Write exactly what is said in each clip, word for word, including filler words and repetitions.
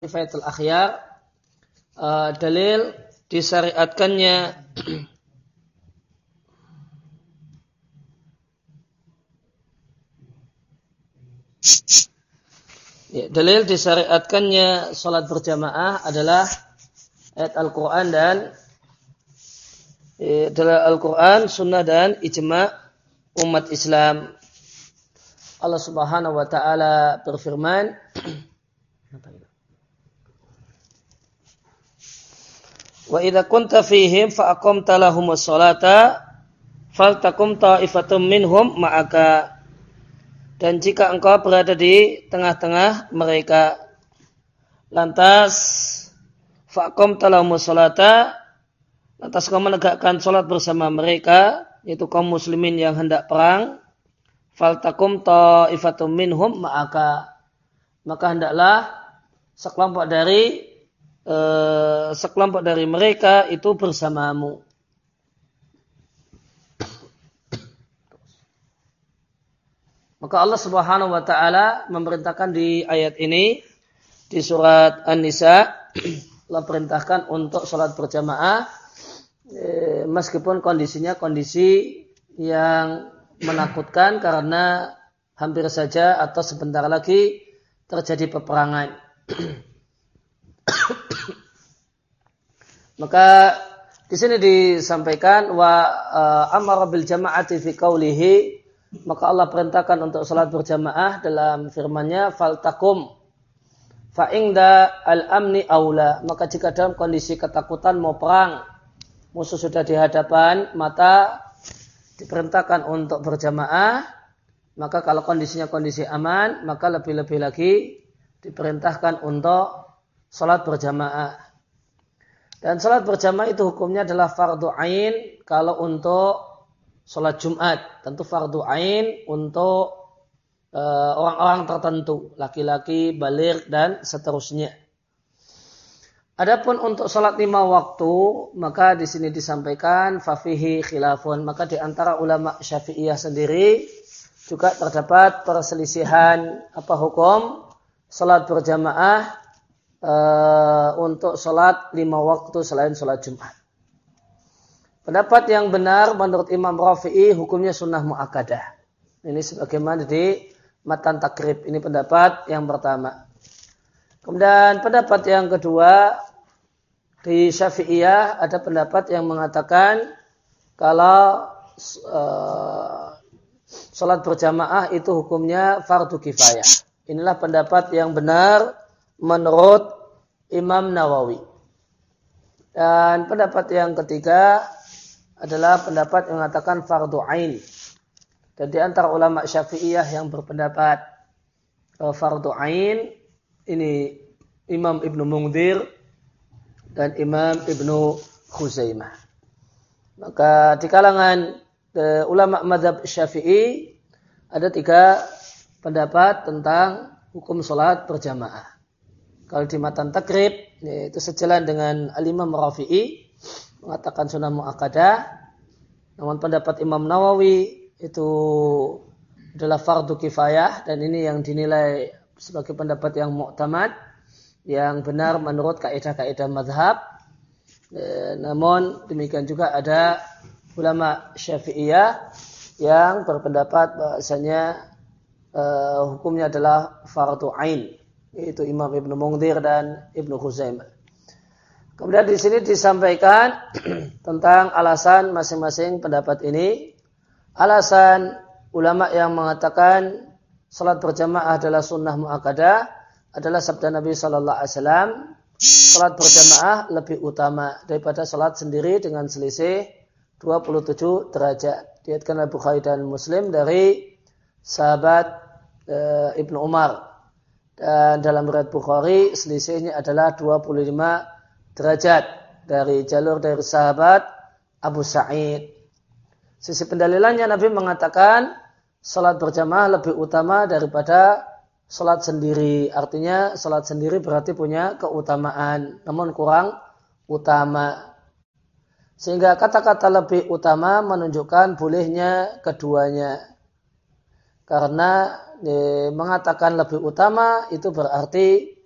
Kifayatul Akhyar, uh, dalil disyariatkannya ya, dalil disyariatkannya salat berjamaah adalah ayat Al-Quran dan ya, adalah Al-Quran, Sunnah dan ijma' umat Islam. Allah Subhanahu wa taala berfirman, wa idza kunta fihim fa aqamta lahumus sholata faltakum ta'ifatum minhum ma'aka. Dan jika engkau berada di tengah-tengah mereka, lantas fa aqamta lahumus sholata, lantas kau menegakkan salat bersama mereka, yaitu kaum muslimin yang hendak perang, faltakum ta'ifatum minhum ma'aka, maka hendaklah sekelompok dari Uh, sekelompok dari mereka itu bersamamu. Maka Allah Subhanahu wa taala memerintahkan di ayat ini, di surat An-Nisa, Allah perintahkan untuk salat berjamaah eh, meskipun kondisinya kondisi yang menakutkan karena hampir saja atau sebentar lagi terjadi peperangan. Maka di sini disampaikan wa uh, amara bil jama'ati fi qaulihi, maka Allah perintahkan untuk salat berjamaah dalam firman-Nya faltakum fa inda al-amni aula, maka jika dalam kondisi ketakutan mau perang, musuh sudah di hadapan, maka diperintahkan untuk berjamaah. Maka kalau kondisinya kondisi aman, maka lebih-lebih lagi diperintahkan untuk salat berjamaah. Dan salat berjamaah itu hukumnya adalah fardu ain kalau untuk salat Jumat. Tentu fardu ain untuk uh, orang-orang tertentu, laki-laki, baligh dan seterusnya. Adapun untuk salat lima waktu, maka di sini disampaikan fafihi khilafun, maka di antara ulama Syafi'iyah sendiri juga terdapat perselisihan apa hukum salat berjamaah Uh, untuk sholat lima waktu selain sholat Jumat. Pendapat yang benar menurut Imam Rafi'i hukumnya sunnah mu'akkadah. Ini sebagaimana di Matan Takrib. Ini pendapat yang pertama. Kemudian pendapat yang kedua, di Syafi'iyah ada pendapat yang mengatakan kalau uh, sholat berjamaah itu hukumnya fardu kifayah. Inilah pendapat yang benar menurut Imam Nawawi. Dan pendapat yang ketiga adalah pendapat yang mengatakan fardu ain. Dan di antara ulama Syafi'iyah yang berpendapat uh, fardu ain ini Imam Ibnu Mungdir dan Imam Ibnu Khuzaimah. Maka di kalangan uh, ulama mazhab Syafi'i ada tiga pendapat tentang hukum salat berjamaah. Kalau di Matan Takrib, itu sejalan dengan Al-Imam Rafi'i, mengatakan sunnah mu'akkadah. Namun pendapat Imam Nawawi itu adalah fardu kifayah, dan ini yang dinilai sebagai pendapat yang mu'tamad, yang benar menurut kaidah-kaidah mazhab. E, namun demikian juga ada ulama Syafi'iyah yang berpendapat bahasanya e, hukumnya adalah fardu ain. Itu Imam Ibnu Mungdir dan Ibnu Khuzaimah. Kemudian di sini disampaikan tentang alasan masing-masing pendapat ini. Alasan ulama yang mengatakan salat berjamaah adalah sunnah mu'akkadah adalah sabda Nabi Sallallahu Alaihi Wasallam, salat berjamaah lebih utama daripada salat sendiri dengan selisih dua puluh tujuh derajat. Diriwayatkan oleh Bukhari dan Muslim dari sahabat e, Ibnu Umar. Dan dalam riwayat Bukhari selisihnya adalah dua puluh lima derajat dari jalur dari sahabat Abu Sa'id. Sisi pendalilannya Nabi mengatakan salat berjamaah lebih utama daripada salat sendiri. Artinya salat sendiri berarti punya keutamaan, namun kurang utama. Sehingga kata-kata lebih utama menunjukkan bolehnya keduanya. Karena e, mengatakan lebih utama itu berarti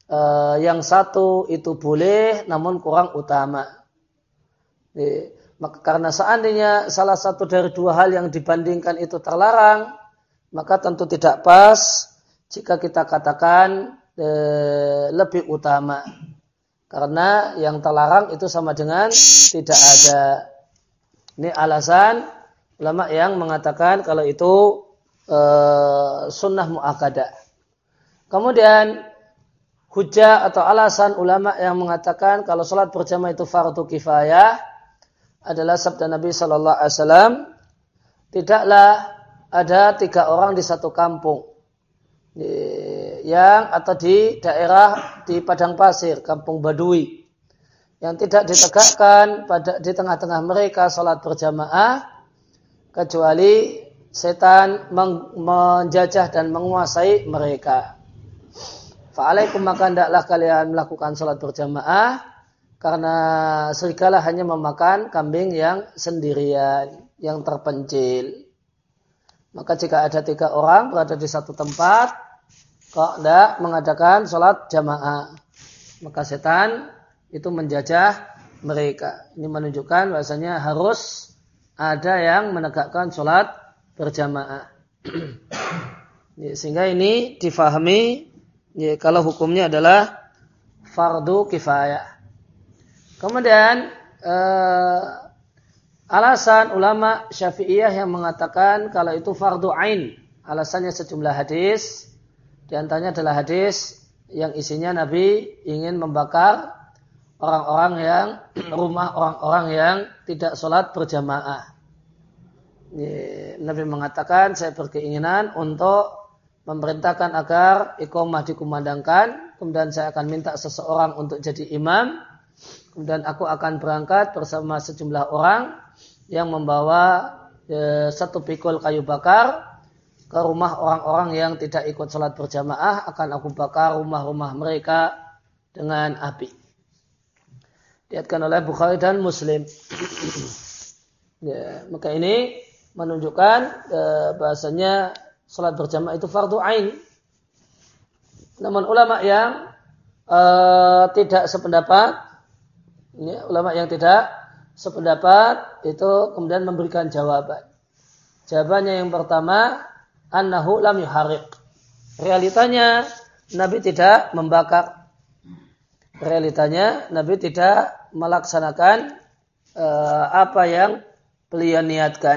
uh, yang satu itu boleh namun kurang utama. Jadi, maka karena seandainya salah satu dari dua hal yang dibandingkan itu terlarang, maka tentu tidak pas jika kita katakan eh, lebih utama. Karena yang terlarang itu sama dengan tidak ada. Ini alasan ulama yang mengatakan kalau itu eh, sunnah muakkadah. Kemudian hujah atau alasan ulama yang mengatakan kalau sholat berjamaah itu fardu kifayah adalah sabda Nabi Shallallahu Alaihi Wasallam, tidaklah ada tiga orang di satu kampung yang atau di daerah di padang pasir, kampung Badui, yang tidak ditegakkan pada di tengah-tengah mereka sholat berjamaah kecuali setan menjajah dan menguasai mereka. Fa'alaikum maka hendaklah kalian melakukan sholat berjamaah karena serigala hanya memakan kambing yang sendirian, yang terpencil. Maka jika ada tiga orang berada di satu tempat, kok tidak mengadakan sholat jamaah, maka setan itu menjajah mereka. Ini menunjukkan bahasanya harus ada yang menegakkan sholat berjamaah. Sehingga ini difahami ya, kalau hukumnya adalah fardu kifayah. Kemudian eh, alasan ulama Syafi'iyah yang mengatakan kalau itu fardu ain, alasannya sejumlah hadis, di antaranya adalah hadis yang isinya Nabi ingin membakar orang-orang yang rumah orang-orang yang tidak sholat berjamaah. Nabi mengatakan saya berkeinginan untuk memerintahkan agar iqamah dikumandangkan, kemudian saya akan minta seseorang untuk jadi imam. Kemudian aku akan berangkat bersama sejumlah orang yang membawa e, satu pikul kayu bakar ke rumah orang-orang yang tidak ikut sholat berjamaah. Akan aku bakar rumah-rumah mereka dengan api. Diriwayatkan oleh Bukhari dan Muslim. Ya, maka ini menunjukkan e, bahasanya sholat berjamaah itu fardu ain. Namun ulama yang e, tidak sependapat, ini ulama yang tidak sependapat itu kemudian memberikan jawaban. Jawabannya yang pertama, annahu lam yuharriq. Realitanya Nabi tidak membakar. Realitanya Nabi tidak melaksanakan uh, apa yang beliau niatkan.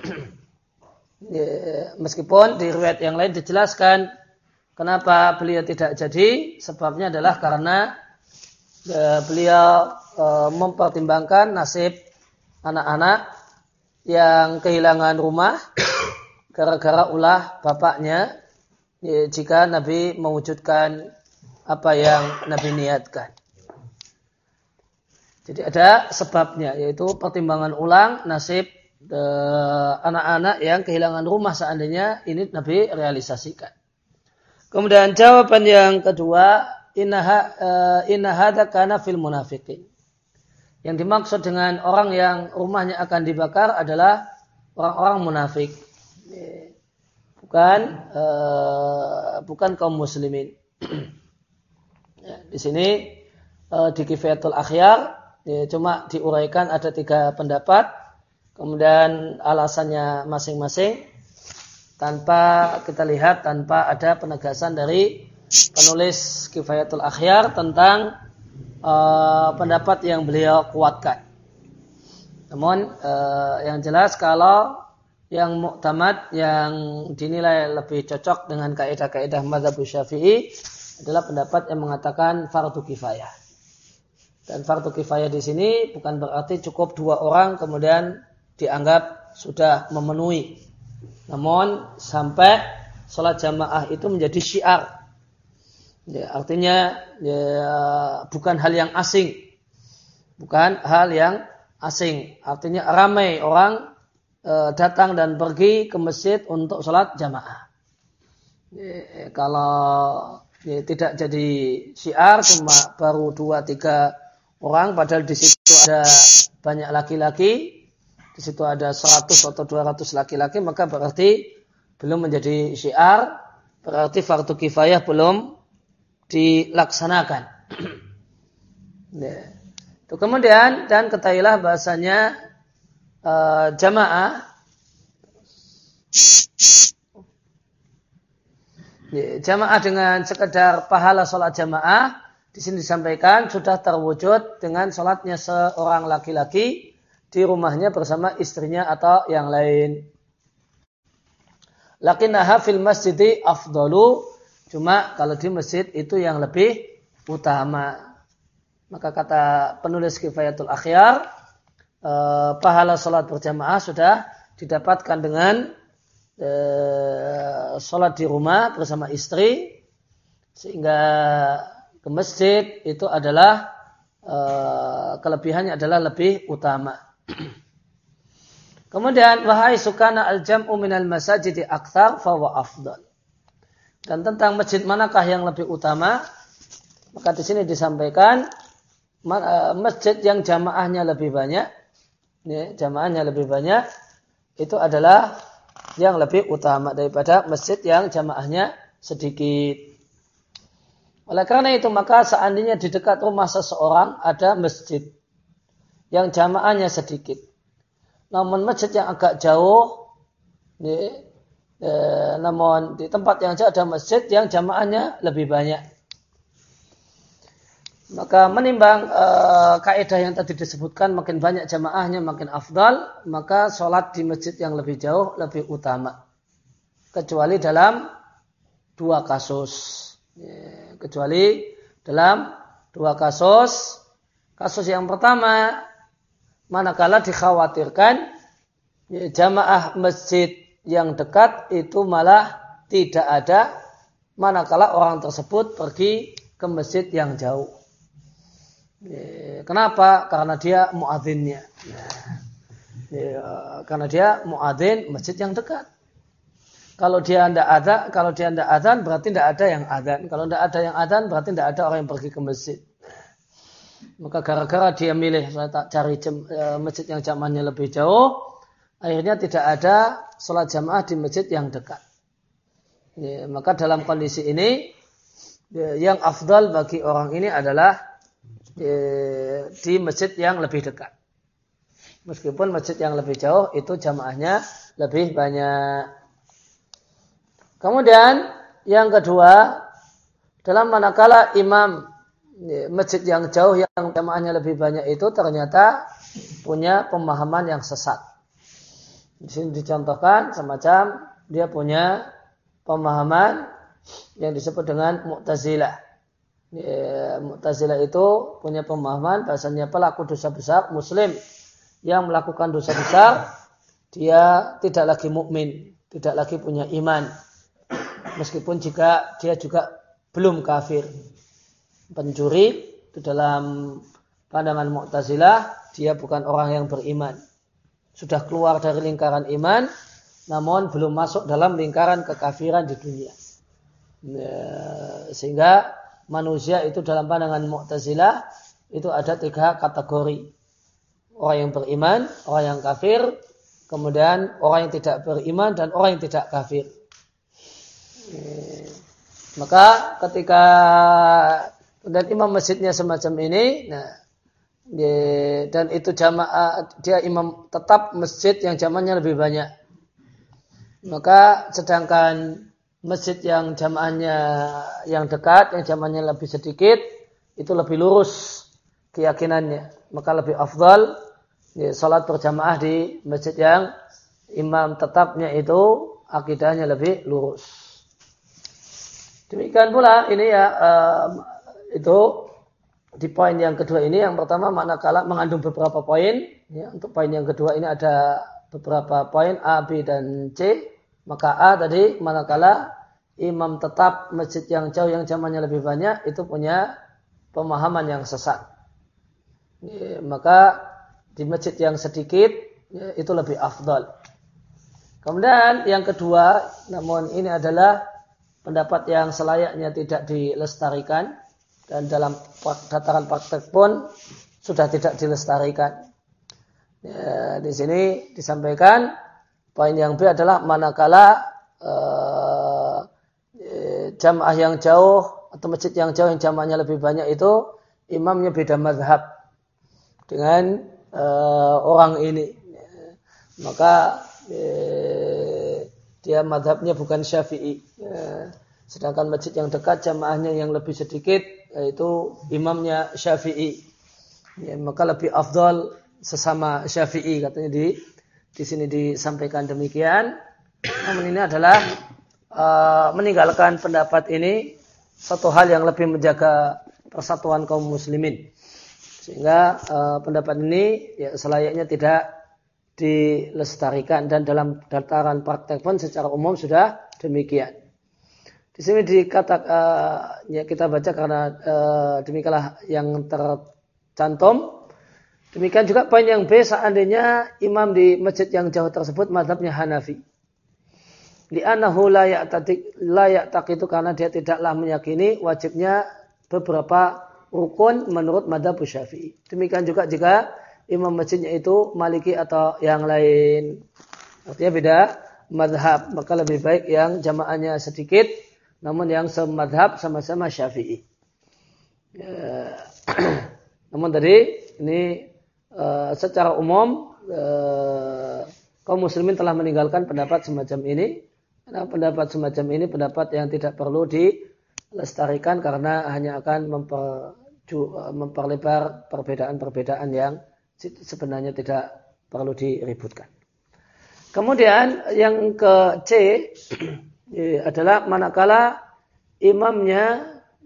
Meskipun di riwayat yang lain dijelaskan kenapa beliau tidak jadi, sebabnya adalah karena uh, beliau mempertimbangkan nasib anak-anak yang kehilangan rumah gara-gara ulah bapaknya ya, jika Nabi mewujudkan apa yang Nabi niatkan. Jadi ada sebabnya, yaitu pertimbangan ulang nasib eh, anak-anak yang kehilangan rumah seandainya ini Nabi realisasikan. Kemudian jawaban yang kedua, inna uh, hadza kana fil munafiqin. Yang dimaksud dengan orang yang rumahnya akan dibakar adalah orang-orang munafik, bukan uh, bukan kaum muslimin. Ya, di sini uh, di Kifayatul Akhyar ya, cuma diuraikan ada tiga pendapat, kemudian alasannya masing-masing tanpa kita lihat, tanpa ada penegasan dari penulis Kifayatul Akhyar tentang Uh, pendapat yang beliau kuatkan. Namun uh, yang jelas kalau yang muktamad, yang dinilai lebih cocok dengan kaidah-kaidah mazhab Syafi'i adalah pendapat yang mengatakan fardu kifayah. Dan fardu kifayah di sini bukan berarti cukup dua orang kemudian dianggap sudah memenuhi. Namun sampai sholat jamaah itu menjadi syiar. Ya, artinya ya, bukan hal yang asing, bukan hal yang asing. Artinya ramai orang e, datang dan pergi ke masjid untuk sholat jamaah. Ya, kalau ya, tidak jadi syiar cuma baru dua tiga orang, padahal di situ ada banyak laki-laki, di situ ada seratus atau dua ratus laki-laki, maka berarti belum menjadi syiar, berarti fardu kifayah belum dilaksanakan. Ya. Itu kemudian dan ketahuilah bahasanya uh, jamaah ya, jamaah dengan sekedar pahala sholat jamaah di sini disampaikan sudah terwujud dengan sholatnya seorang laki-laki di rumahnya bersama istrinya atau yang lain. Lakinnaha fil masjidi afdalu, cuma kalau di masjid itu yang lebih utama. Maka kata penulis Kifayatul Akhyar, eh, pahala sholat berjamaah sudah didapatkan dengan eh, sholat di rumah bersama istri, sehingga ke masjid itu adalah eh, kelebihannya adalah lebih utama. Kemudian wahai sukana al-jam'u minal masajidi aktsar fa huwa afdal. Dan tentang masjid manakah yang lebih utama? Maka di sini disampaikan masjid yang jamaahnya lebih banyak, ya, jamaahnya lebih banyak itu adalah yang lebih utama daripada masjid yang jamaahnya sedikit. Oleh karena itu maka seandainya di dekat rumah seseorang ada masjid yang jamaahnya sedikit, namun masjid yang agak jauh, ya, eh, namun di tempat yang jauh ada masjid yang jamaahnya lebih banyak. Maka menimbang e, kaidah yang tadi disebutkan, makin banyak jamaahnya makin afdal, maka sholat di masjid yang lebih jauh lebih utama. Kecuali dalam dua kasus. Ya, kecuali dalam dua kasus. Kasus yang pertama, manakala dikhawatirkan ya, jamaah masjid yang dekat itu malah tidak ada, manakala orang tersebut pergi ke masjid yang jauh. Kenapa? Karena dia muadzinnya. Ya, karena dia muadzin masjid yang dekat. Kalau dia tidak ada, kalau dia tidak adzan berarti tidak ada yang adzan. Kalau tidak ada yang adzan berarti tidak ada orang yang pergi ke masjid. Maka gara-gara dia milih saya tak cari jem, masjid yang jamaahnya lebih jauh, akhirnya tidak ada sholat jamaah di masjid yang dekat. Ya, maka dalam kondisi ini ya, yang afdal bagi orang ini adalah di masjid yang lebih dekat. Meskipun masjid yang lebih jauh itu jamaahnya lebih banyak. Kemudian yang kedua, dalam manakala imam masjid yang jauh yang jamaahnya lebih banyak itu ternyata punya pemahaman yang sesat. Di sini dicontohkan semacam dia punya pemahaman yang disebut dengan Mu'tazilah. Ya, Mu'tazilah itu punya pemahaman bahasanya pelaku dosa besar muslim yang melakukan dosa besar dia tidak lagi mukmin, tidak lagi punya iman, meskipun jika dia juga belum kafir. Pencuri itu dalam pandangan Mu'tazilah dia bukan orang yang beriman, sudah keluar dari lingkaran iman namun belum masuk dalam lingkaran kekafiran di dunia. Ya, sehingga manusia itu dalam pandangan Mu'tazilah itu ada tiga kategori. Orang yang beriman, orang yang kafir, kemudian orang yang tidak beriman dan orang yang tidak kafir. Maka ketika dan imam masjidnya semacam ini, nah, dan itu jamaah dia imam tetap masjid yang jamaahnya lebih banyak. Maka sedangkan masjid yang jamaahnya yang dekat, yang jamaahnya lebih sedikit, itu lebih lurus keyakinannya. Maka lebih afdal ya, salat berjamaah di masjid yang imam tetapnya itu akidahnya lebih lurus. Demikian pula ini ya uh, itu di poin yang kedua ini, yang pertama manakala mengandung beberapa poin. Ya, untuk poin yang kedua ini ada beberapa poin A, B dan C. Maka A tadi manakala imam tetap masjid yang jauh yang jamaahnya lebih banyak itu punya pemahaman yang sesat. Ya, maka di masjid yang sedikit ya, itu lebih afdal. Kemudian yang kedua, namun ini adalah pendapat yang selayaknya tidak dilestarikan dan dalam dataran praktek pun sudah tidak dilestarikan. Ya, di sini disampaikan poin yang B adalah manakala eh, jamaah yang jauh atau masjid yang jauh yang jamaknya lebih banyak itu imamnya beda mazhab dengan uh, orang ini. Maka eh, dia mazhabnya bukan Syafi'i. Eh, sedangkan masjid yang dekat jamaahnya yang lebih sedikit yaitu imamnya Syafi'i. Ya, maka lebih afdal sesama Syafi'i katanya di di sini disampaikan demikian. Namun ini adalah uh, meninggalkan pendapat ini satu hal yang lebih menjaga persatuan kaum muslimin. Sehingga uh, pendapat ini ya, selayaknya tidak dilestarikan dan dalam dataran praktek pun secara umum sudah demikian. Di sini dikata uh, ya kita baca karena uh, demikianlah yang tercantum. Demikian juga poin yang B, seandainya imam di masjid yang jauh tersebut mazhabnya Hanafi. Li'annahu la ya'taqid la ya'taqidu karena dia tidaklah meyakini wajibnya beberapa rukun menurut mazhab Syafi'i. Demikian juga jika imam masjidnya itu Maliki atau yang lain. Artinya beda mazhab, maka lebih baik yang jamaahnya sedikit namun yang semazhab sama-sama Syafi'i. Ya. Namun tadi ini uh, secara umum uh, kaum muslimin telah meninggalkan pendapat semacam ini. Karena pendapat semacam ini pendapat yang tidak perlu dilestarikan karena hanya akan memper, memperlebar perbedaan-perbedaan yang sebenarnya tidak perlu diributkan. Kemudian yang ke C adalah manakala imamnya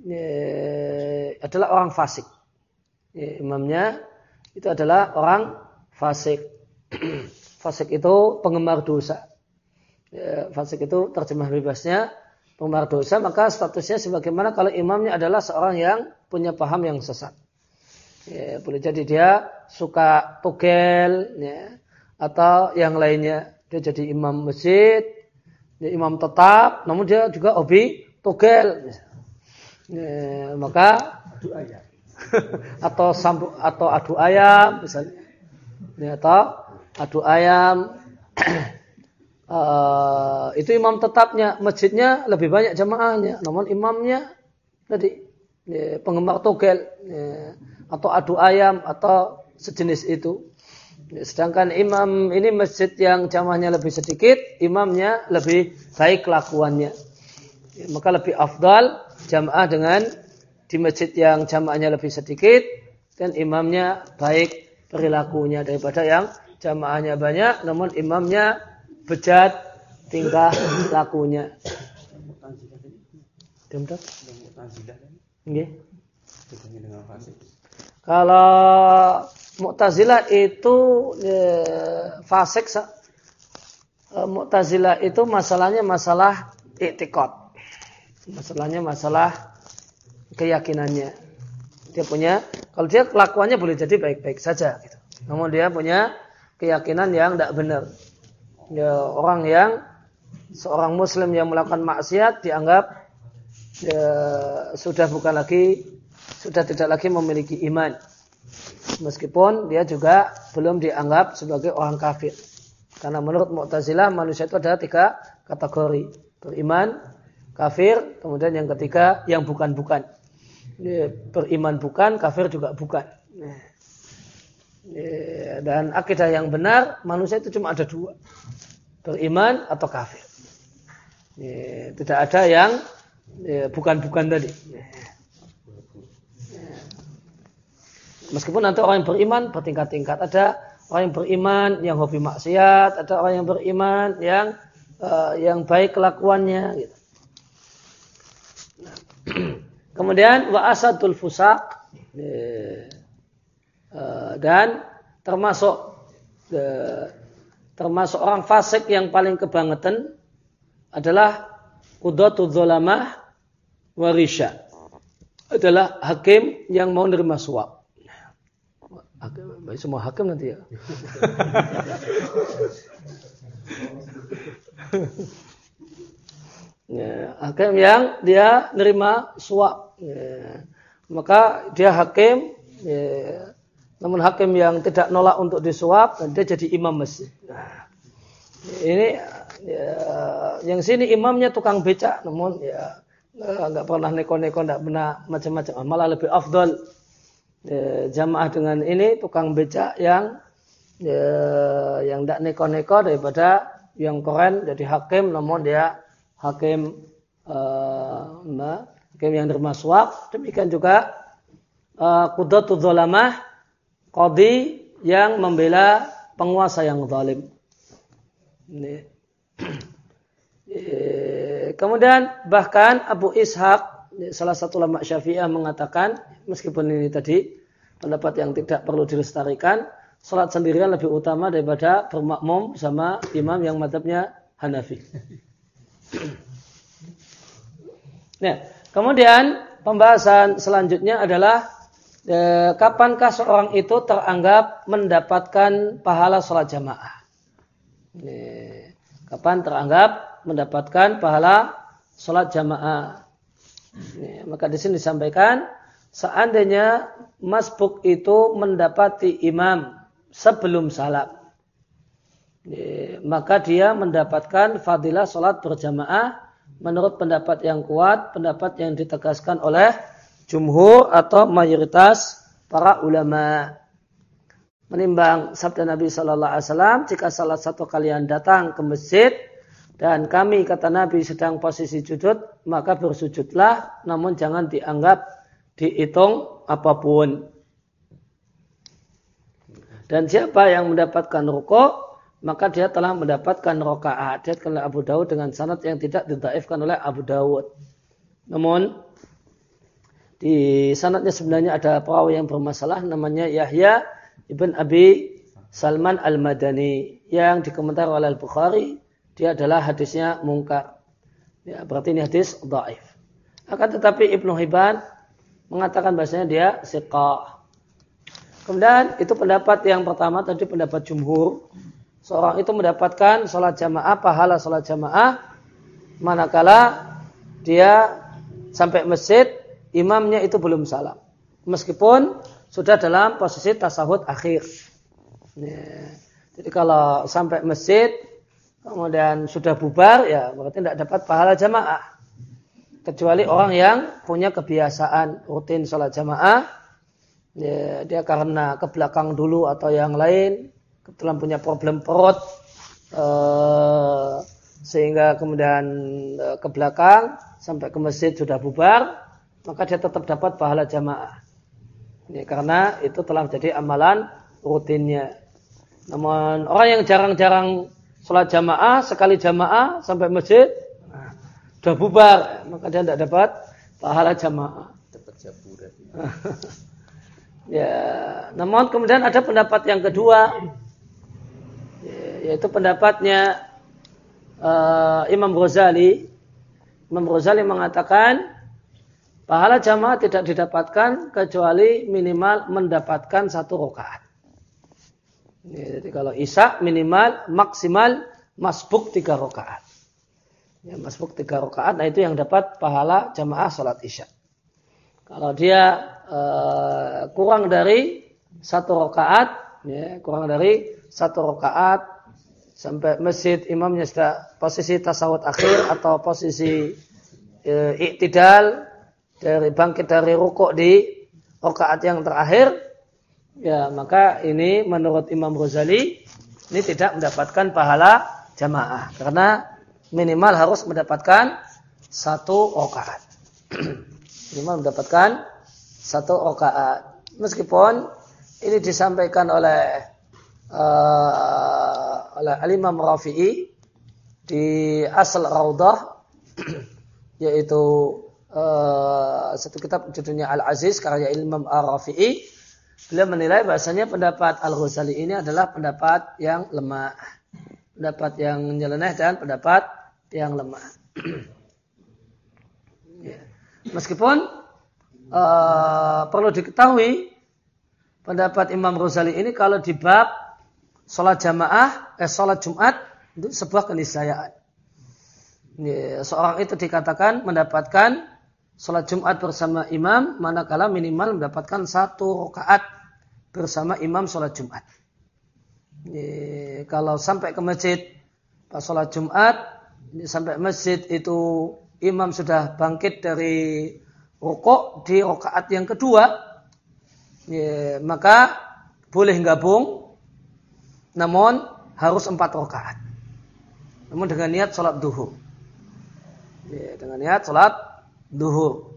adalah orang fasik. Imamnya itu adalah orang fasik. Fasik itu penggemar dosa. Fasik itu terjemah bebasnya penggemar dosa, maka statusnya sebagaimana kalau imamnya adalah seorang yang punya paham yang sesat. Ya, boleh jadi dia suka togel, ya, atau yang lainnya. Dia jadi imam masjid, dia imam tetap, namun dia juga hobi togel. Ya, maka adu ayam. atau sambu, atau adu ayam, misalnya, ya, atau adu ayam. uh, itu imam tetapnya, masjidnya lebih banyak jamaahnya, namun imamnya tadi ya, penggemar togel. Ya, atau adu ayam atau sejenis itu. Sedangkan imam ini masjid yang jamaahnya lebih sedikit, imamnya lebih baik kelakuannya. Maka lebih afdal jamaah dengan di masjid yang jamaahnya lebih sedikit dan imamnya baik perilakunya daripada yang jamaahnya banyak namun imamnya bejat tingkah lakunya. Betul? Nggih. Kalau Mu'tazilah itu e, fasik, e, Mu'tazilah itu masalahnya masalah i'tiqad. Masalahnya masalah keyakinannya. Dia punya, kalau dia kelakuannya boleh jadi baik-baik saja gitu. Namun dia punya keyakinan yang tidak benar. Ya, orang yang seorang muslim yang melakukan maksiat dianggap ya, sudah bukan lagi sudah tidak lagi memiliki iman. Meskipun dia juga belum dianggap sebagai orang kafir. Karena menurut Mu'tazilah manusia itu ada tiga kategori. Beriman, kafir, kemudian yang ketiga yang bukan-bukan. Beriman bukan, kafir juga bukan. Dan akidah yang benar manusia itu cuma ada dua. Beriman atau kafir. Tidak ada yang bukan-bukan tadi. Meskipun nanti orang yang beriman bertingkat-tingkat. Ada orang yang beriman yang hobi maksiat, ada orang yang beriman yang uh, yang baik kelakuannya. Gitu. Kemudian wa asadul fusaq uh, dan termasuk uh, termasuk orang fasik yang paling kebangetan adalah qudatul dzalamah wa risya. Adalah hakim yang mau nerima suap. Hakim, semua hakim nanti ya. Ya, hakim yang dia nerima suap. Ya. Maka dia hakim, ya. Namun hakim yang tidak nolak untuk disuap dan dia jadi imam masjid. Nah, ini ya, yang sini imamnya tukang becak, namun ya Enggak pernah neko-neko, enggak pernah macam-macam. Malah lebih afdal ya, jamaah dengan ini tukang becak yang ya, yang enggak neko-neko daripada yang keren jadi hakim namun dia hakim uh, nah, hakim yang dermaswak. Demikian juga uh, qudatul zalamah, qadhi yang membela penguasa yang zalim. Ini. Kemudian bahkan Abu Ishaq, salah satu ulama Syafi'iyah mengatakan, meskipun ini tadi pendapat yang tidak perlu dilestarikan, salat sendirian lebih utama daripada bermakmum sama imam yang mazhabnya Hanafi. Nah, kemudian pembahasan selanjutnya adalah eh, kapankah seorang itu teranggap mendapatkan pahala salat jamaah? Eh, kapan teranggap mendapatkan pahala salat jamaah? Eh, maka di sini disampaikan seandainya masbuk itu mendapati imam sebelum salam, eh, maka dia mendapatkan fadilah salat berjamaah. Menurut pendapat yang kuat, pendapat yang ditegaskan oleh jumhur atau mayoritas para ulama. Menimbang sabda Nabi Sallallahu Alaihi Wasallam, jika salah satu kalian datang ke masjid dan kami kata Nabi sedang posisi sujud, maka bersujudlah, namun jangan dianggap dihitung apapun. Dan siapa yang mendapatkan rukuk, maka dia telah mendapatkan rakaat. Diriwayatkan oleh Abu Dawud dengan sanad yang tidak didhaifkan oleh Abu Dawud. Namun di sanadnya sebenarnya ada perawi yang bermasalah namanya Yahya ibn Abi Salman al-Madani yang dikomentari oleh Al-Bukhari. Dia adalah hadisnya mungkar. Ya, berarti ini hadis dhaif. Akan tetapi Ibnu Hibban mengatakan bahasanya dia siqah. Kemudian itu pendapat yang pertama tadi pendapat jumhur. Seorang itu mendapatkan sholat jamaah, pahala sholat jamaah, manakala dia sampai masjid, imamnya itu belum salam. Meskipun sudah dalam posisi tasahud akhir. Ya. Jadi kalau sampai masjid, kemudian sudah bubar, ya berarti tidak dapat pahala jamaah. Kecuali orang yang punya kebiasaan rutin sholat jamaah, ya, dia karena ke belakang dulu atau yang lain, kebetulan punya problem perut eh, sehingga kemudian eh, ke belakang sampai ke masjid sudah bubar, maka dia tetap dapat pahala jamaah. Ya, karena itu telah menjadi amalan rutinnya. Namun orang yang jarang-jarang sholat jamaah, sekali jamaah sampai masjid nah, sudah bubar, maka dia tidak dapat pahala jamaah. Dapat jaburan. Ya, namun kemudian ada pendapat yang kedua, yaitu pendapatnya uh, Imam Ghazali. Imam Ghazali mengatakan pahala jamaah tidak didapatkan kecuali minimal mendapatkan satu rakaat. Jadi kalau isya minimal maksimal masbuk tiga rakaat. Ya, masbuk tiga rakaat, nah itu yang dapat pahala jamaah salat isya. Kalau dia uh, kurang dari satu rakaat, ya, kurang dari satu rakaat sampai masjid imamnya sudah posisi tasawuf akhir atau posisi e, iktidal dari bangkit dari rukuk di rakaat yang terakhir, ya maka ini menurut Imam Ghazali ini tidak mendapatkan pahala jamaah karena minimal harus mendapatkan satu rakaat. Minimal mendapatkan satu rakaat. Meskipun ini disampaikan oleh Uh, oleh Al-Imam Rafi'i di Asal Raudah, yaitu uh, satu kitab judulnya Al-Aziz karya Imam Ar-Rafi'i. Beliau menilai bahasanya pendapat Al-Ghazali ini adalah pendapat yang lemah, pendapat yang nyeleneh dan pendapat yang lemah. Ya. Meskipun uh, perlu diketahui pendapat Imam Ghazali ini kalau di bab sholat jamaah, eh sholat Jumat itu sebuah keniscayaan. Ya, seorang itu dikatakan mendapatkan sholat Jumat bersama imam, manakala minimal mendapatkan satu rakaat bersama imam sholat Jumat. Ya, kalau sampai ke masjid pas sholat Jumat, sampai masjid itu imam sudah bangkit dari rukuk di rakaat yang kedua, ya, maka boleh gabung, namun harus empat rakaat. Namun dengan niat sholat duhur. Ya, dengan niat sholat duhur.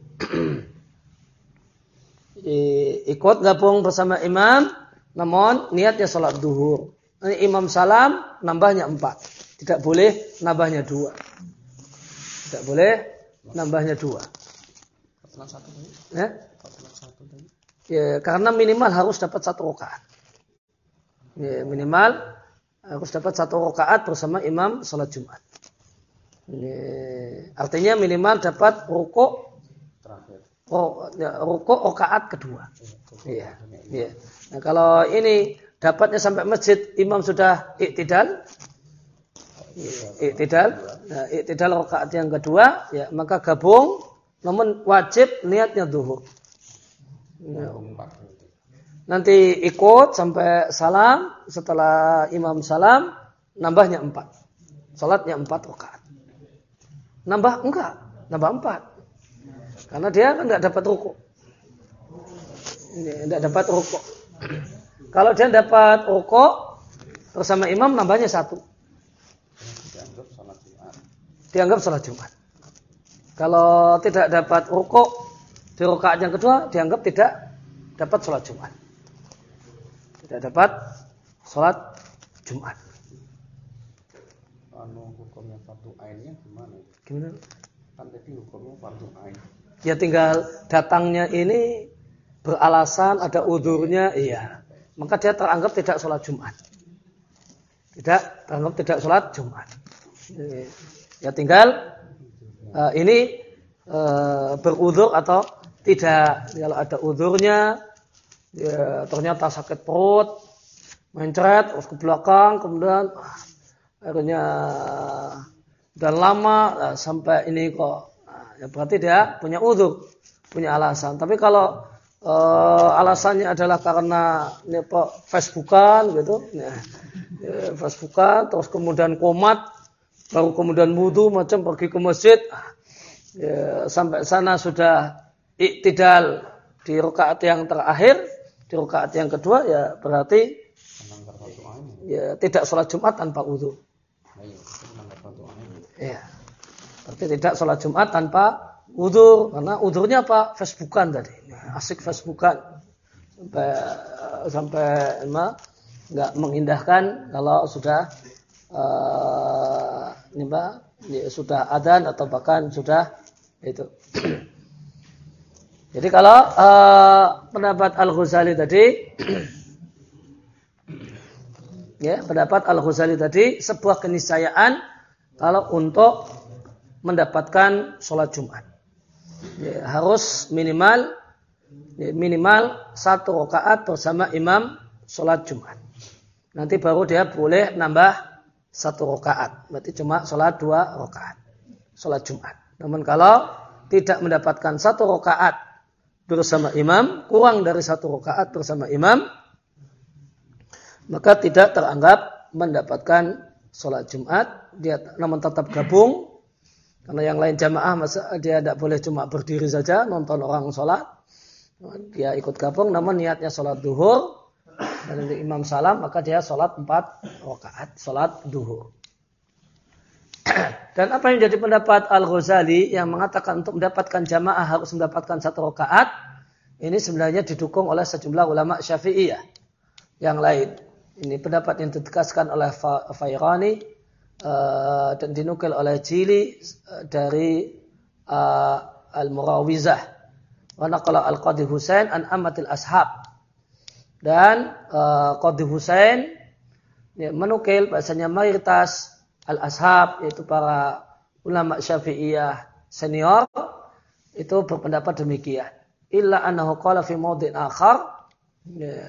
Ikut gabung bersama imam, namun niatnya sholat duhur. Ini imam salam, nambahnya empat. Tidak boleh nambahnya dua. Tidak boleh nambahnya dua. Ya? Ya, karena minimal harus dapat satu rakaat. Ya, minimal harus dapat satu rakaat bersama imam salat Jumat. Ya, artinya minimal dapat rukuk rukuk rakaat kedua. Iya. Ya. Nah, kalau ini dapatnya sampai masjid, imam sudah iktidal, iktidal, nah, iktidal rakaat yang kedua, ya maka gabung, namun wajib niatnya zuhur. Ya. Nanti ikut sampai salam, setelah imam salam, nambahnya empat, salatnya empat rakaat. Nambah enggak, nambah empat, karena dia kan enggak dapat rukuk, enggak dapat rukuk. Kalau dia dapat rukuk bersama imam, nambahnya satu. Dianggap salat Jumat. Kalau tidak dapat rukuk di rakaat yang kedua, dianggap tidak dapat salat Jumat. Tidak dapat salat Jumat. Anu hukumnya fardu ainnya gimana? Gimana? Kan tadi hukumnya fardu ain. Ya tinggal datangnya ini beralasan ada udhurnya, iya. Maka dia teranggap tidak sholat Jumat. Tidak teranggap tidak sholat Jumat. Ya tinggal uh, ini uh, berudhur atau tidak. Kalau ada udhurnya, ya, ternyata sakit perut, mencret, terus ke belakang, kemudian akhirnya dan lama nah, sampai ini kok, nah, ya berarti dia punya udhur, punya alasan. Tapi kalau Uh, alasannya adalah karena ini apa Facebookan gitu, ya, ya, Facebookan, terus kemudian komat, baru kemudian wudu, macam pergi ke masjid, ya, sampai sana sudah iktidal di rakaat yang terakhir, di rakaat yang kedua, ya berarti ya tidak sholat Jumat tanpa wudu. Ya, berarti tidak sholat Jumat tanpa wudu, karena wudhunya apa? Facebookan tadi. Asik Facebookan sampai sampai emang nggak mengindahkan kalau sudah uh, ini mbak ya, sudah adzan atau bahkan sudah itu. Jadi kalau uh, pendapat Al-Ghazali tadi ya pendapat Al-Ghazali tadi sebuah keniscayaan kalau untuk mendapatkan sholat Jumat ya, harus minimal minimal satu rakaat bersama imam sholat Jumat. Nanti baru dia boleh nambah satu rakaat. Berarti cuma sholat dua rakaat. Sholat Jumat. Namun kalau tidak mendapatkan satu rakaat bersama imam, kurang dari satu rakaat bersama imam, maka tidak teranggap mendapatkan sholat Jumat. Dia namun tetap gabung. Karena yang lain jamaah, masa dia tidak boleh cuma berdiri saja nonton orang sholat. Dia ikut gabung, namun niatnya sholat duhur, dan nanti imam salam, maka dia sholat empat rakaat, sholat duhur. Dan apa yang jadi pendapat Al-Ghazali yang mengatakan untuk mendapatkan jamaah harus mendapatkan satu rakaat, ini sebenarnya didukung oleh sejumlah ulama Syafi'iyah yang lain. Ini pendapat yang ditegaskan oleh Fairani uh, dan dinukil oleh Jili uh, dari uh, Al-Murawizah. Wa naqala al-Qadhi Husain an amatil ashab. Dan uh, Qadhi Husain ya, menukil bahasanya mayoritas al-ashab, yaitu para ulama Syafi'iyah senior, itu berpendapat demikian. Illa annahu qala fi mawdin akhar. Ya,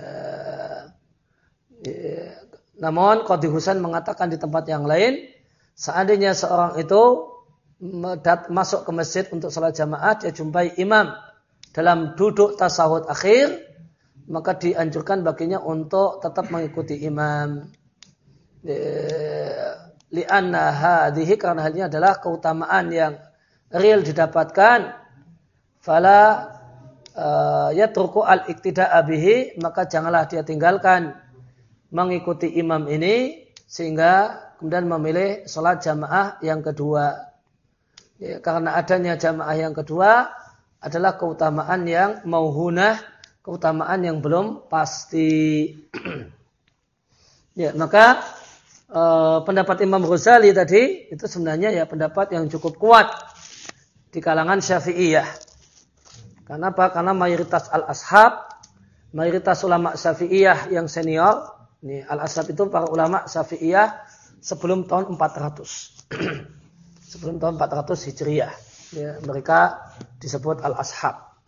ya, namun Qadhi Husain mengatakan di tempat yang lain, seandainya seorang itu masuk ke masjid untuk salat jamaah, dia jumpai imam dalam duduk tasahud akhir, maka dianjurkan baginya untuk tetap mengikuti imam. Li'anna hadhihi, karena hal ini adalah keutamaan yang real didapatkan, fala uh, yatruku al-iktida'a bihi, maka janganlah dia tinggalkan mengikuti imam ini sehingga kemudian memilih salat jamaah yang kedua. Ya, karena adanya jamaah yang kedua adalah keutamaan yang mauhunah, keutamaan yang belum pasti. Ya, maka e, pendapat Imam Ghazali tadi itu sebenarnya ya pendapat yang cukup kuat di kalangan Syafi'iyah. Karena apa? Karena mayoritas al-ashab, mayoritas ulama Syafi'iyah yang senior, ini al-ashab itu para ulama Syafi'iyah sebelum tahun empat ratus. Sebelum tahun empat ratus Hijriyah. Ya, mereka disebut al-ashab.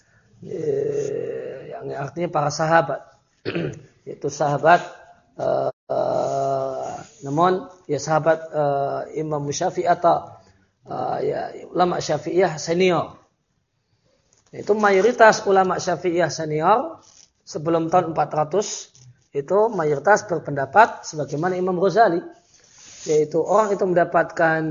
Ya, yang artinya para sahabat. Yaitu sahabat uh, uh, namun ya sahabat uh, Imam Syafi'i atau uh, ya ulama Syafi'iyah senior. Itu mayoritas ulama Syafi'iyah senior sebelum tahun empat ratus itu mayoritas berpendapat sebagaimana Imam Ghazali, yaitu orang itu mendapatkan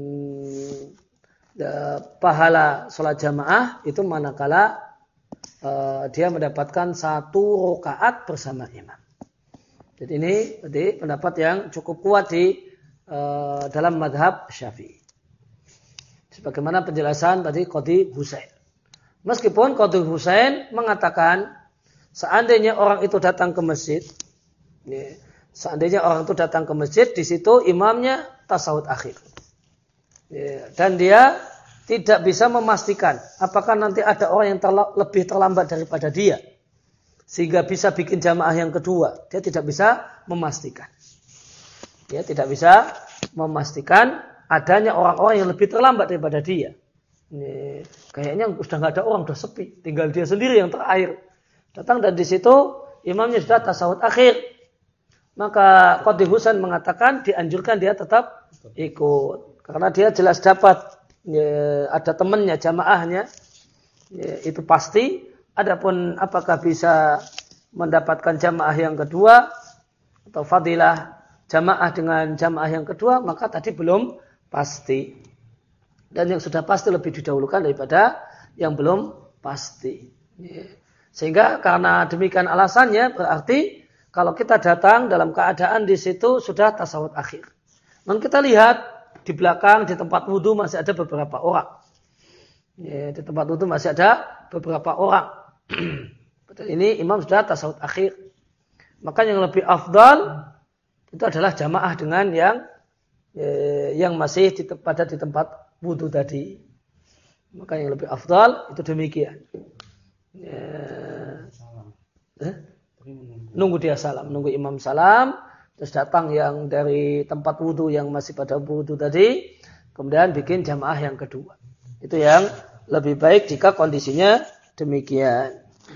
uh, pahala sholat jamaah itu manakala uh, dia mendapatkan satu rakaat bersama imam. Jadi ini jadi pendapat yang cukup kuat di uh, dalam mazhab Syafi'i. Sebagaimana penjelasan tadi Qadhi Husain. Meskipun Qadhi Husain mengatakan seandainya orang itu datang ke masjid, ya, seandainya orang itu datang ke masjid, di situ imamnya tasawuf akhir. Ya, dan dia tidak bisa memastikan apakah nanti ada orang yang terla- lebih terlambat daripada dia. Sehingga bisa bikin jamaah yang kedua. Dia tidak bisa memastikan. Dia tidak bisa memastikan adanya orang-orang yang lebih terlambat daripada dia. Ini, kayaknya sudah nggak ada orang, sudah sepi. Tinggal dia sendiri yang terakhir. Datang dan di situ imamnya sudah tasawuf akhir. Maka Qadhi Husain mengatakan dianjurkan dia tetap ikut. Karena dia jelas dapat ya, ada temannya, jamaahnya. Ya, itu pasti. Adapun apakah bisa mendapatkan jamaah yang kedua atau fadilah jamaah dengan jamaah yang kedua, maka tadi belum pasti. Dan yang sudah pasti lebih didahulukan daripada yang belum pasti. Ya. Sehingga karena demikian alasannya berarti kalau kita datang dalam keadaan di situ sudah tasawuf akhir. Dan kita lihat di belakang di tempat wudu masih ada beberapa orang. Ya, di tempat wudu masih ada beberapa orang. Ini imam sudah tasawuf akhir. Maka yang lebih afdal itu adalah jamaah dengan yang ya, yang masih di, pada di tempat wudu tadi. Maka yang lebih afdal itu demikian. Ya. Eh? Nunggu dia salam, nunggu imam salam, terus datang yang dari tempat wudu yang masih pada wudu tadi, kemudian bikin jamaah yang kedua. Itu yang lebih baik jika kondisinya demikian.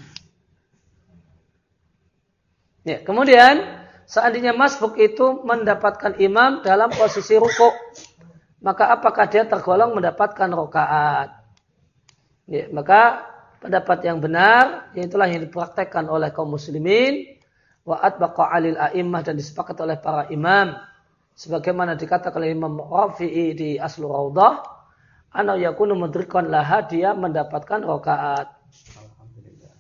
Ya, kemudian seandainya masbuk itu mendapatkan imam dalam posisi rukuk, maka apakah dia tergolong mendapatkan rakaat? Ya, maka pendapat yang benar, yaitulah yang dipraktekkan oleh kaum muslimin, wa atbaqa alil a'immah dan disepakati oleh para imam, sebagaimana dikatakan oleh Imam Rafi'i di Aslu Raudah, ana yakunu mudrikan laha, dia mendapatkan rakaat. Alhamdulillah.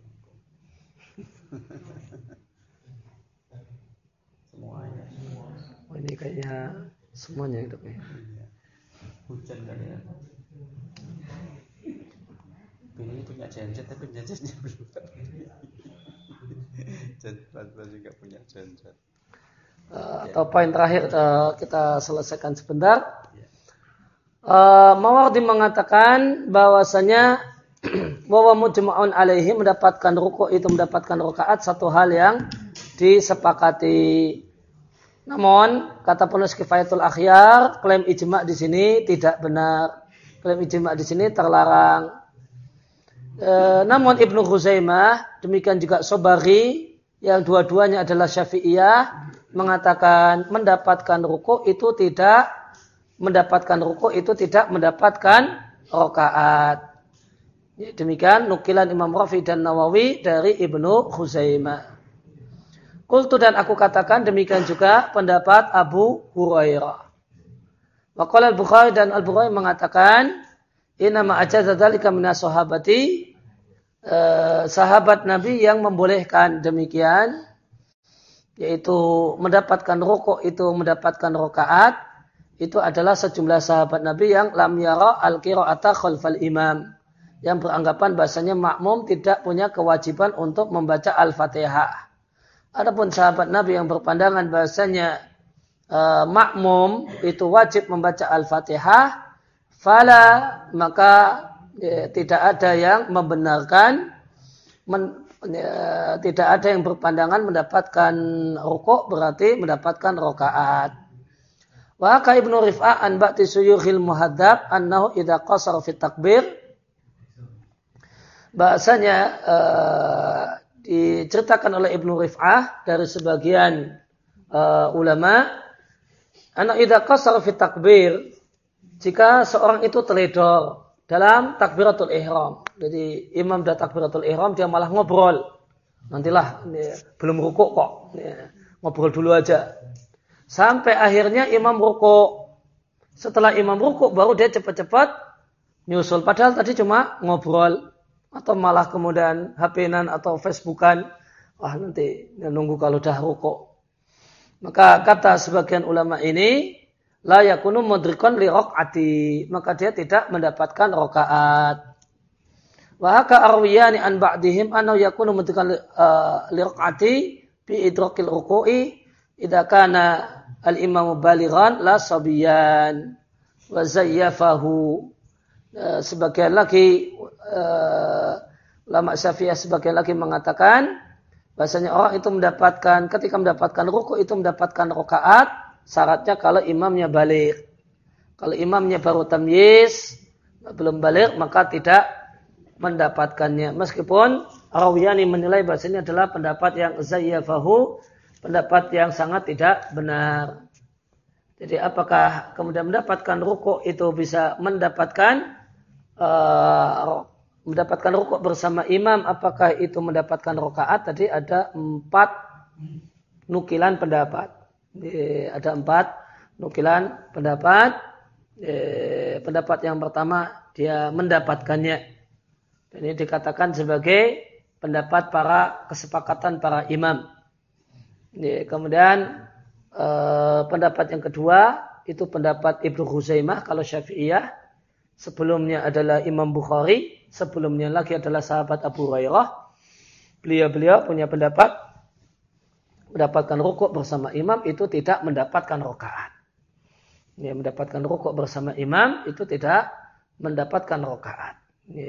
Semuanya. Oh, ini kayaknya semuanya itu ya. Hujan kali ya. Ini punya genset tapi gensetnya belum. Genset juga punya genset. Uh, atau poin terakhir uh, kita selesaikan sebentar. Uh, Mawardi mengatakan bahwasanya bahwa mujma'un alaihi mendapatkan rukuk itu mendapatkan rakaat satu hal yang disepakati. Namun kata penulis Kifayatul Akhyar, klaim ijma' di sini tidak benar. Klaim ijma' di sini terlarang. E, namun Ibnu Khuzaimah, demikian juga Sobari, yang dua-duanya adalah Syafi'iyah, mengatakan mendapatkan rukuk itu tidak mendapatkan rukuk itu tidak mendapatkan rakaat. Ya, demikian nukilan Imam Rafi dan Nawawi dari Ibnu Khuzaimah. Qultu dan aku katakan demikian juga pendapat Abu Hurairah. Wa qala al-Bukhari dan Al-Bukhari mengatakan inna ma ajaza dzalika minas sahabati eh, sahabat Nabi yang membolehkan demikian yaitu mendapatkan rukuk itu mendapatkan rakaat itu adalah sejumlah sahabat Nabi yang lam yara al-qira'ata khalfal imam yang beranggapan bahasanya makmum tidak punya kewajiban untuk membaca Al-Fatihah. Adapun sahabat Nabi yang berpandangan bahasanya uh, makmum itu wajib membaca Al-Fatihah, fala maka ya, tidak ada yang membenarkan men, ya, tidak ada yang berpandangan mendapatkan rukuk berarti mendapatkan rakaat. Wa ka Ibnu Rif'ah an ba'ti suyukhil muhadzab annahu idza qasara fi takbir bahasanya uh, diceritakan oleh Ibnu Rif'ah dari sebagian uh, ulama anak idza qasara fi takbir jika seorang itu teledor dalam takbiratul ihram. Jadi imam dah takbiratul ihram dia malah ngobrol. Nantilah ini, belum rukuk kok. Ini, ngobrol dulu aja. Sampai akhirnya imam rukuk. Setelah imam rukuk baru dia cepat-cepat nyusul padahal tadi cuma ngobrol. Atau malah kemudian H P-nan atau Facebookan. Wah nanti nunggu kalau dah rukuk. Maka kata sebagian ulama ini, la yakunu mudrikon li raq'ati. Maka dia tidak mendapatkan rakaat. Wa haka arwiyani an ba'dihim annahu yakunu mudrikon li raq'ati bi idrakil ruku'i idza kana al-imamu balighan la sabiyan wa zayyafahu. Sebagian lagi uh, ulama Syafi'iyah sebagian lagi mengatakan bahasanya orang itu mendapatkan ketika mendapatkan rukuk itu mendapatkan rakaat syaratnya kalau imamnya baligh. Kalau imamnya baru tamyiz belum baligh maka tidak mendapatkannya meskipun Rawiyani menilai bahasanya adalah pendapat yang zayyafahu, pendapat yang sangat tidak benar. Jadi apakah kemudian mendapatkan rukuk itu bisa mendapatkan Uh, mendapatkan rukuk bersama imam, apakah itu mendapatkan rakaat? Tadi ada empat nukilan pendapat. E, ada empat nukilan pendapat. E, pendapat yang pertama dia mendapatkannya. Dan ini dikatakan sebagai pendapat para kesepakatan para imam. E, kemudian e, pendapat yang kedua itu pendapat Ibnu Khuzaimah kalau Syafi'iyah. Sebelumnya adalah Imam Bukhari, sebelumnya lagi adalah sahabat Abu Hurairah. Beliau-beliau punya pendapat mendapatkan rukuk bersama imam itu tidak mendapatkan rakaat. Ya, mendapatkan rukuk bersama imam itu tidak mendapatkan rakaat.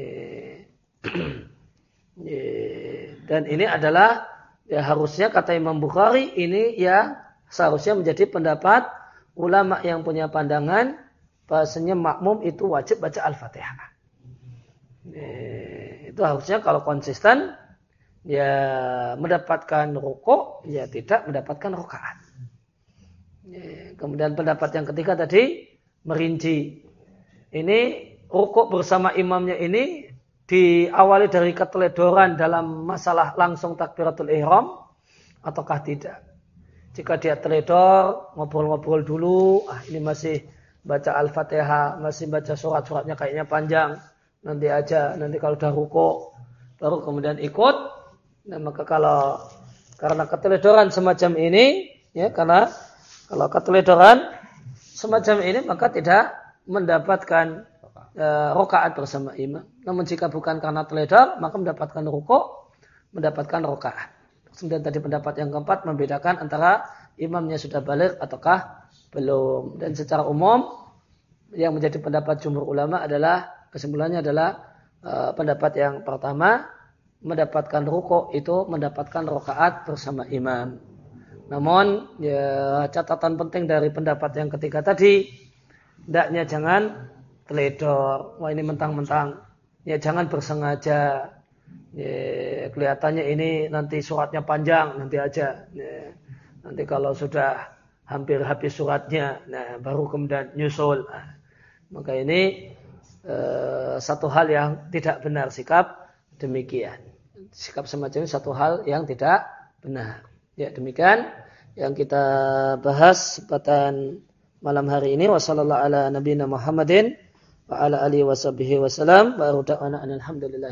Dan ini adalah ya harusnya kata Imam Bukhari ini ya seharusnya menjadi pendapat ulama yang punya pandangan bahasanya makmum itu wajib baca Al-Fatihah. Eh, itu harusnya kalau konsisten ya mendapatkan rukuk ya tidak mendapatkan rakaat. Eh, kemudian pendapat yang ketiga tadi merinci. Ini rukuk bersama imamnya ini diawali dari keteledoran dalam masalah langsung takbiratul ihram ataukah tidak. Jika dia teledor ngobrol-ngobrol dulu, ah ini masih baca Al-Fatihah, masih baca surat-suratnya kayaknya panjang. Nanti aja, nanti kalau udah rukuk, baru kemudian ikut. Nah, maka kalau karena keteledoran semacam ini, ya karena kalau keteledoran semacam ini maka tidak mendapatkan e, rakaat bersama imam. Namun jika bukan karena teledor, maka mendapatkan rukuk, mendapatkan rakaat. Kemudian tadi pendapat yang keempat membedakan antara imamnya sudah baligh ataukah belum. Dan secara umum yang menjadi pendapat jumhur ulama adalah kesimpulannya adalah uh, pendapat yang pertama mendapatkan rukuk itu mendapatkan rakaat bersama imam. Namun ya, catatan penting dari pendapat yang ketiga tadi hendaknya jangan teledor. Wah ini mentang-mentang ya jangan bersengaja. Ya, kelihatannya ini nanti suratnya panjang nanti aja. Ya, nanti kalau sudah hampir habis suratnya, nah baru kemudian nyusul. Nah, maka ini e, satu hal yang tidak benar sikap demikian. Sikap semacam ini satu hal yang tidak benar. Ya demikian yang kita bahas kesempatan malam hari ini. Wassallallahu ala nabiyina Muhammadin wa ala alihi washabihi wasallam. Wa alhamdulillah.